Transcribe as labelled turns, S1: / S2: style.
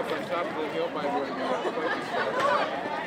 S1: up on top of the hill by where the